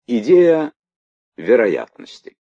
Идея вероятности.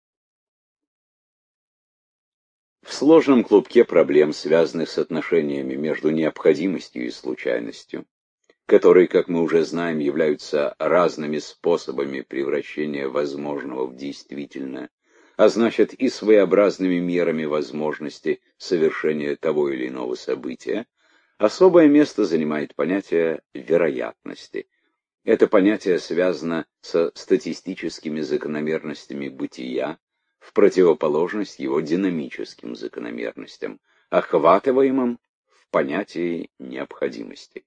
В сложном клубке проблем, связанных с отношениями между необходимостью и случайностью, которые, как мы уже знаем, являются разными способами превращения возможного в действительное, а значит и своеобразными мерами возможности совершения того или иного события, особое место занимает понятие вероятности. Это понятие связано со статистическими закономерностями бытия, в противоположность его динамическим закономерностям, охватываемым в понятии необходимости.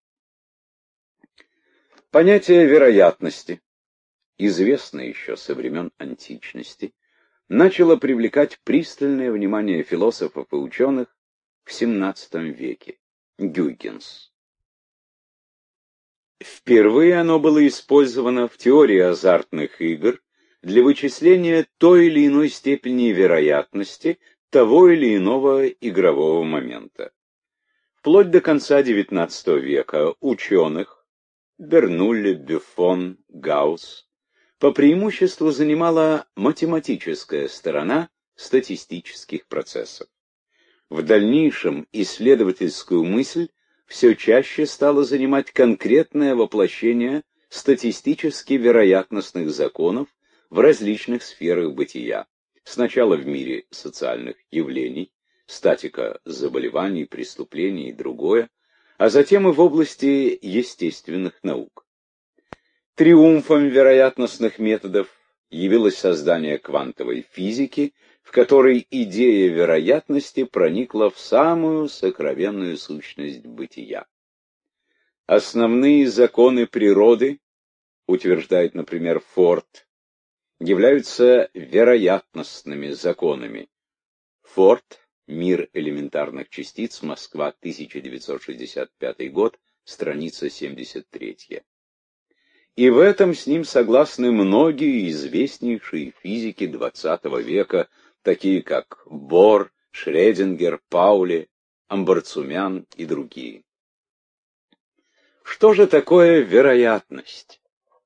Понятие вероятности, известное еще со времен античности, начало привлекать пристальное внимание философов и ученых в XVII веке. Гюйгенс. Впервые оно было использовано в теории азартных игр для вычисления той или иной степени вероятности того или иного игрового момента. Вплоть до конца XIX века ученых Бернулли, Бюффон, Гаусс по преимуществу занимала математическая сторона статистических процессов. В дальнейшем исследовательскую мысль все чаще стало занимать конкретное воплощение статистически вероятностных законов в различных сферах бытия. Сначала в мире социальных явлений, статика заболеваний, преступлений и другое, а затем и в области естественных наук. Триумфом вероятностных методов явилось создание квантовой физики, в которой идея вероятности проникла в самую сокровенную сущность бытия. Основные законы природы, утверждает, например, Форд, являются вероятностными законами. Форд, «Мир элементарных частиц», Москва, 1965 год, страница 73. И в этом с ним согласны многие известнейшие физики XX века, такие как Бор, Шрёдингер, Паули, Амбарцумян и другие. Что же такое вероятность?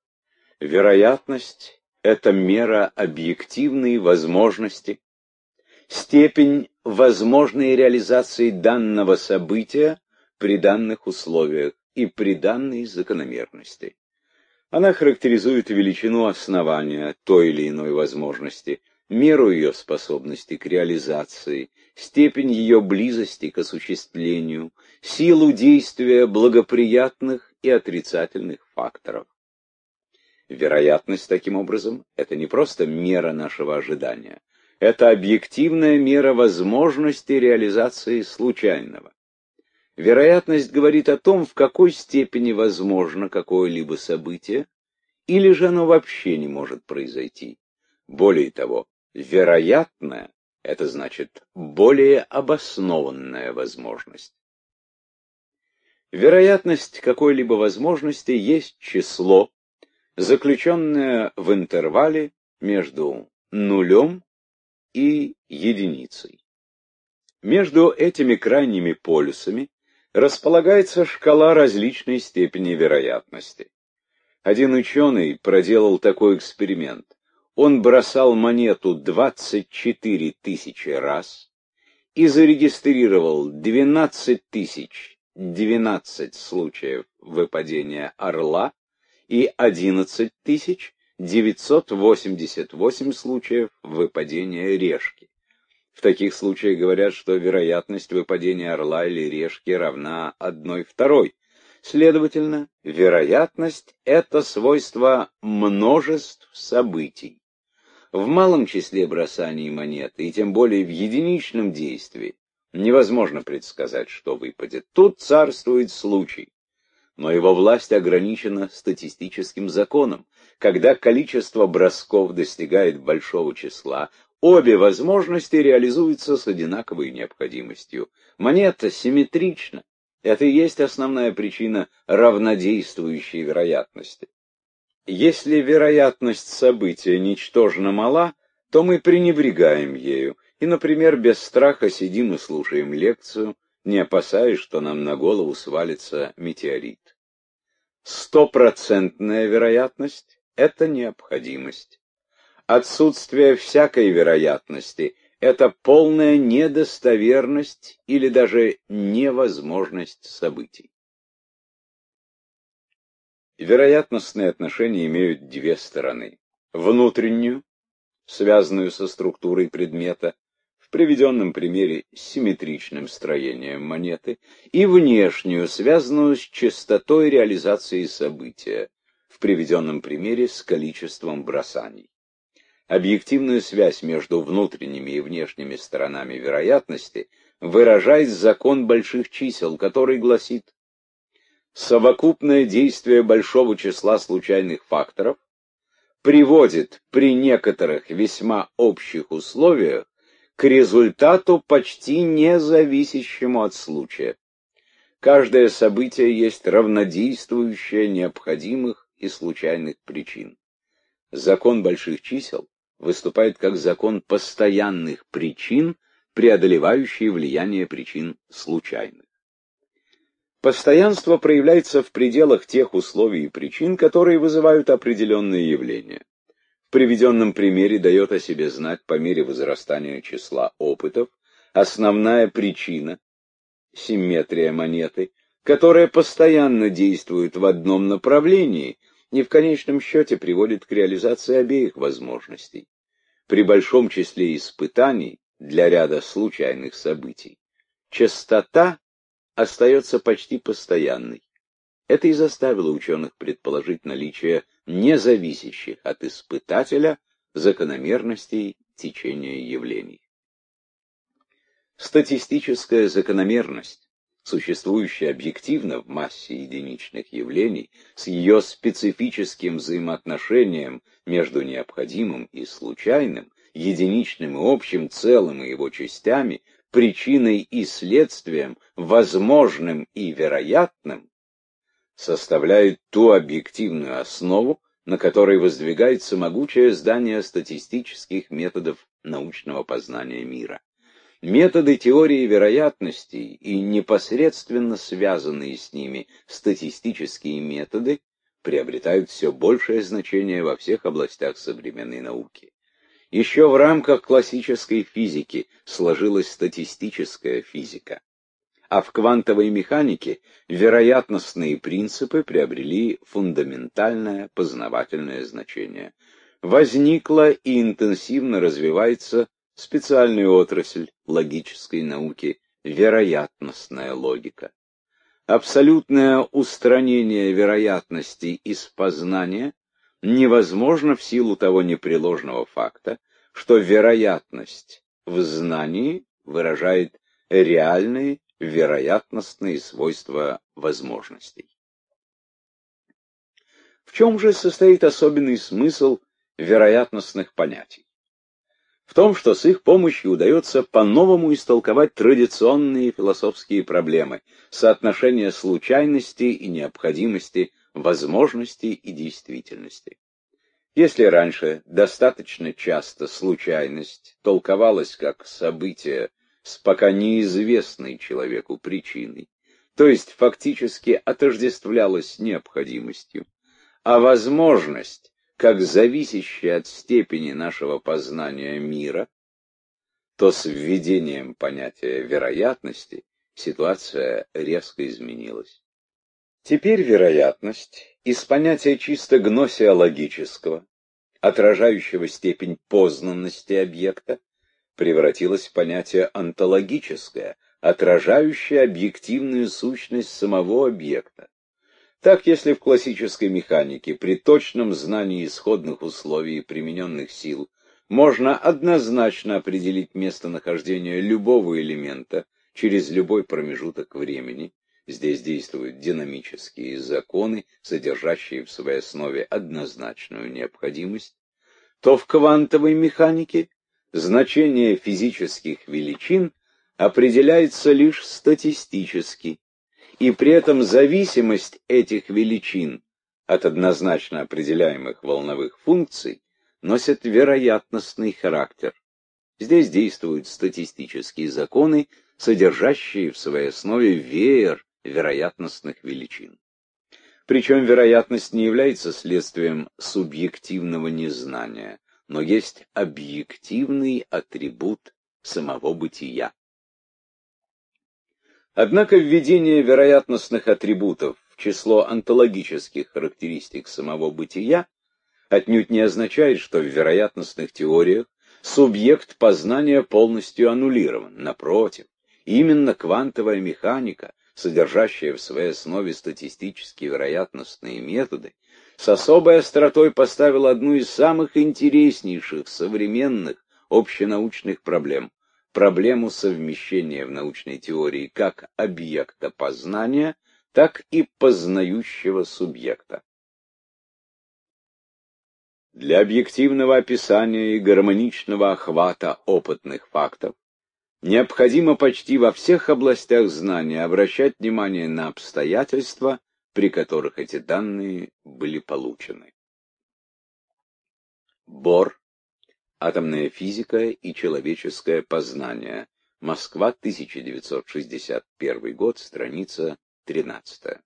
Вероятность — это мера объективной возможности, степень возможной реализации данного события при данных условиях и при данной закономерности. Она характеризует величину основания той или иной возможности, меру ее способности к реализации, степень ее близости к осуществлению, силу действия благоприятных и отрицательных факторов. Вероятность, таким образом, это не просто мера нашего ожидания, это объективная мера возможности реализации случайного. Вероятность говорит о том, в какой степени возможно какое-либо событие, или же оно вообще не может произойти. Более того, вероятная — это значит более обоснованная возможность. Вероятность какой-либо возможности есть число, заключенное в интервале между нулем и единицей. Между этими крайними полюсами располагается шкала различной степени вероятности. Один ученый проделал такой эксперимент. Он бросал монету 24 тысячи раз и зарегистрировал 12 тысяч 12 случаев выпадения орла и 11 тысяч 988 случаев выпадения решки. В таких случаях говорят, что вероятность выпадения орла или решки равна 1/2. Следовательно, вероятность — это свойство множеств событий. В малом числе бросаний монеты, и тем более в единичном действии, невозможно предсказать, что выпадет. Тут царствует случай. Но его власть ограничена статистическим законом. Когда количество бросков достигает большого числа, обе возможности реализуются с одинаковой необходимостью. Монета симметрична. Это и есть основная причина равнодействующей вероятности. Если вероятность события ничтожно мала, то мы пренебрегаем ею и, например, без страха сидим и слушаем лекцию, не опасаясь, что нам на голову свалится метеорит. 100% вероятность это необходимость. Отсутствие всякой вероятности — это полная недостоверность или даже невозможность событий. Вероятностные отношения имеют две стороны. Внутреннюю, связанную со структурой предмета, в приведенном примере с симметричным строением монеты, и внешнюю, связанную с частотой реализации события, в приведенном примере с количеством бросаний. Объективную связь между внутренними и внешними сторонами вероятности выражает закон больших чисел, который гласит: совокупное действие большого числа случайных факторов приводит при некоторых весьма общих условиях к результату, почти не зависящему от случая. Каждое событие есть равнодействующее необходимых и случайных причин. Закон больших чисел выступает как закон постоянных причин, преодолевающий влияние причин случайных. Постоянство проявляется в пределах тех условий и причин, которые вызывают определенные явления. В приведенном примере дает о себе знать по мере возрастания числа опытов основная причина — симметрия монеты, которая постоянно действует в одном направлении и в конечном счете приводит к реализации обеих возможностей. При большом числе испытаний для ряда случайных событий частота остается почти постоянной. Это и заставило ученых предположить наличие независящих от испытателя закономерностей течения явлений. Статистическая закономерность, существующая объективно в массе единичных явлений, с ее специфическим взаимоотношением между необходимым и случайным, единичным и общим целым и его частями, причиной и следствием, возможным и вероятным, составляет ту объективную основу, на которой воздвигается могучее здание статистических методов научного познания мира. Методы теории вероятностей и непосредственно связанные с ними статистические методы приобретают все большее значение во всех областях современной науки. Еще в рамках классической физики сложилась статистическая физика, а в квантовой механике вероятностные принципы приобрели фундаментальное познавательное значение. Возникла и интенсивно развивается специальная отрасль логической науки — вероятностная логика. Абсолютное устранение вероятностей из познания невозможно в силу того непреложного факта, что вероятность в знании выражает реальные вероятностные свойства возможностей. В чем же состоит особенный смысл вероятностных понятий? В том, что с их помощью удается по-новому истолковать традиционные философские проблемы, соотношение случайности и необходимости, возможности и действительности. Если раньше достаточно часто случайность толковалась как событие с пока неизвестной человеку причиной, то есть фактически отождествлялась с необходимостью, а возможность как зависящая от степени нашего познания мира, то с введением понятия вероятности ситуация резко изменилась. Теперь вероятность из понятия чисто гносеологического, отражающего степень познанности объекта, превратилась в понятие онтологическое, отражающее объективную сущность самого объекта. Так, если в классической механике при точном знании исходных условий и примененных сил можно однозначно определить местонахождение любого элемента через любой промежуток времени, здесь действуют динамические законы, содержащие в своей основе однозначную необходимость, то в квантовой механике значение физических величин определяется лишь статистически, и при этом зависимость этих величин от однозначно определяемых волновых функций носит вероятностный характер. Здесь действуют статистические законы, содержащие в своей основе веер вероятностных величин. Причем вероятность не является следствием субъективного незнания, но есть объективный атрибут самого бытия. Однако введение вероятностных атрибутов в число онтологических характеристик самого бытия отнюдь не означает, что в вероятностных теориях субъект познания полностью аннулирован. Напротив, именно квантовая механика, содержащая в своей основе статистические вероятностные методы, с особой остротой поставила одну из самых интереснейших современных общенаучных проблем — проблему совмещения в научной теории как объекта познания, так и познающего субъекта. Для объективного описания и гармоничного охвата опытных фактов необходимо почти во всех областях знания обращать внимание на обстоятельства, при которых эти данные были получены. Бор. Атомная физика и человеческое познание. Москва, 1961 год, страница 13.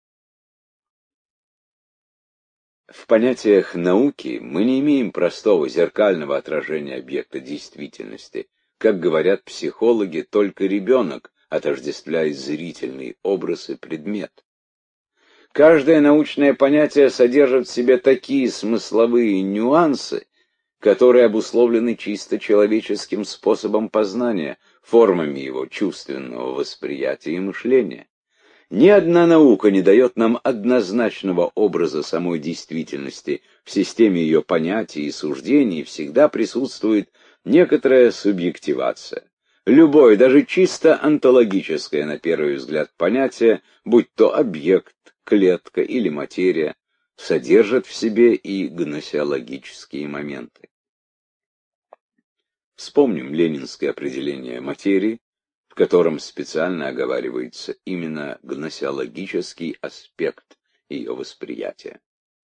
В понятиях науки мы не имеем простого зеркального отражения объекта действительности. Как говорят психологи, только ребенок отождествляет зрительный образ и предмет. Каждое научное понятие содержит в себе такие смысловые нюансы, которые обусловлены чисто человеческим способом познания, формами его чувственного восприятия и мышления. Ни одна наука не дает нам однозначного образа самой действительности. В системе ее понятий и суждений всегда присутствует некоторая субъективация. Любое, даже чисто онтологическое, на первый взгляд, понятие, будь то объект, клетка или материя, содержит в себе и гносеологические моменты. Вспомним ленинское определение материи, в котором специально оговаривается именно гносеологический аспект ее восприятия.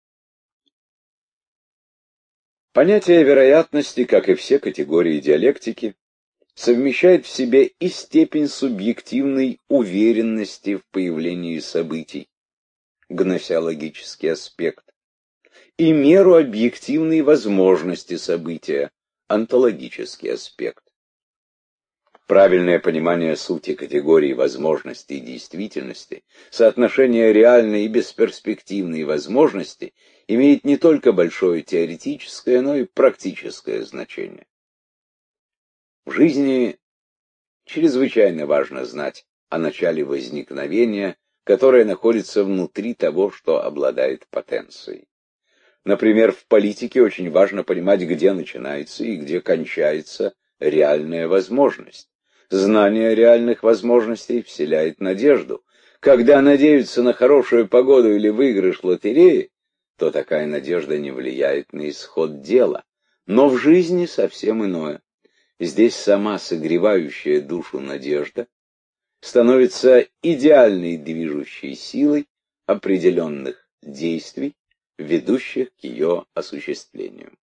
Понятие вероятности, как и все категории диалектики, совмещает в себе и степень субъективной уверенности в появлении событий, гносеологический аспект, и меру объективной возможности события, онтологический аспект. Правильное понимание сути категории возможности и действительности, соотношение реальной и бесперспективной возможности имеет не только большое теоретическое, но и практическое значение. В жизни чрезвычайно важно знать о начале возникновения, которое находится внутри того, что обладает потенцией. Например, в политике очень важно понимать, где начинается и где кончается реальная возможность. Знание реальных возможностей вселяет надежду. Когда надеются на хорошую погоду или выигрыш лотереи, то такая надежда не влияет на исход дела. Но в жизни совсем иное. Здесь сама согревающая душу надежда становится идеальной движущей силой определенных действий, ведущих к ее осуществлению.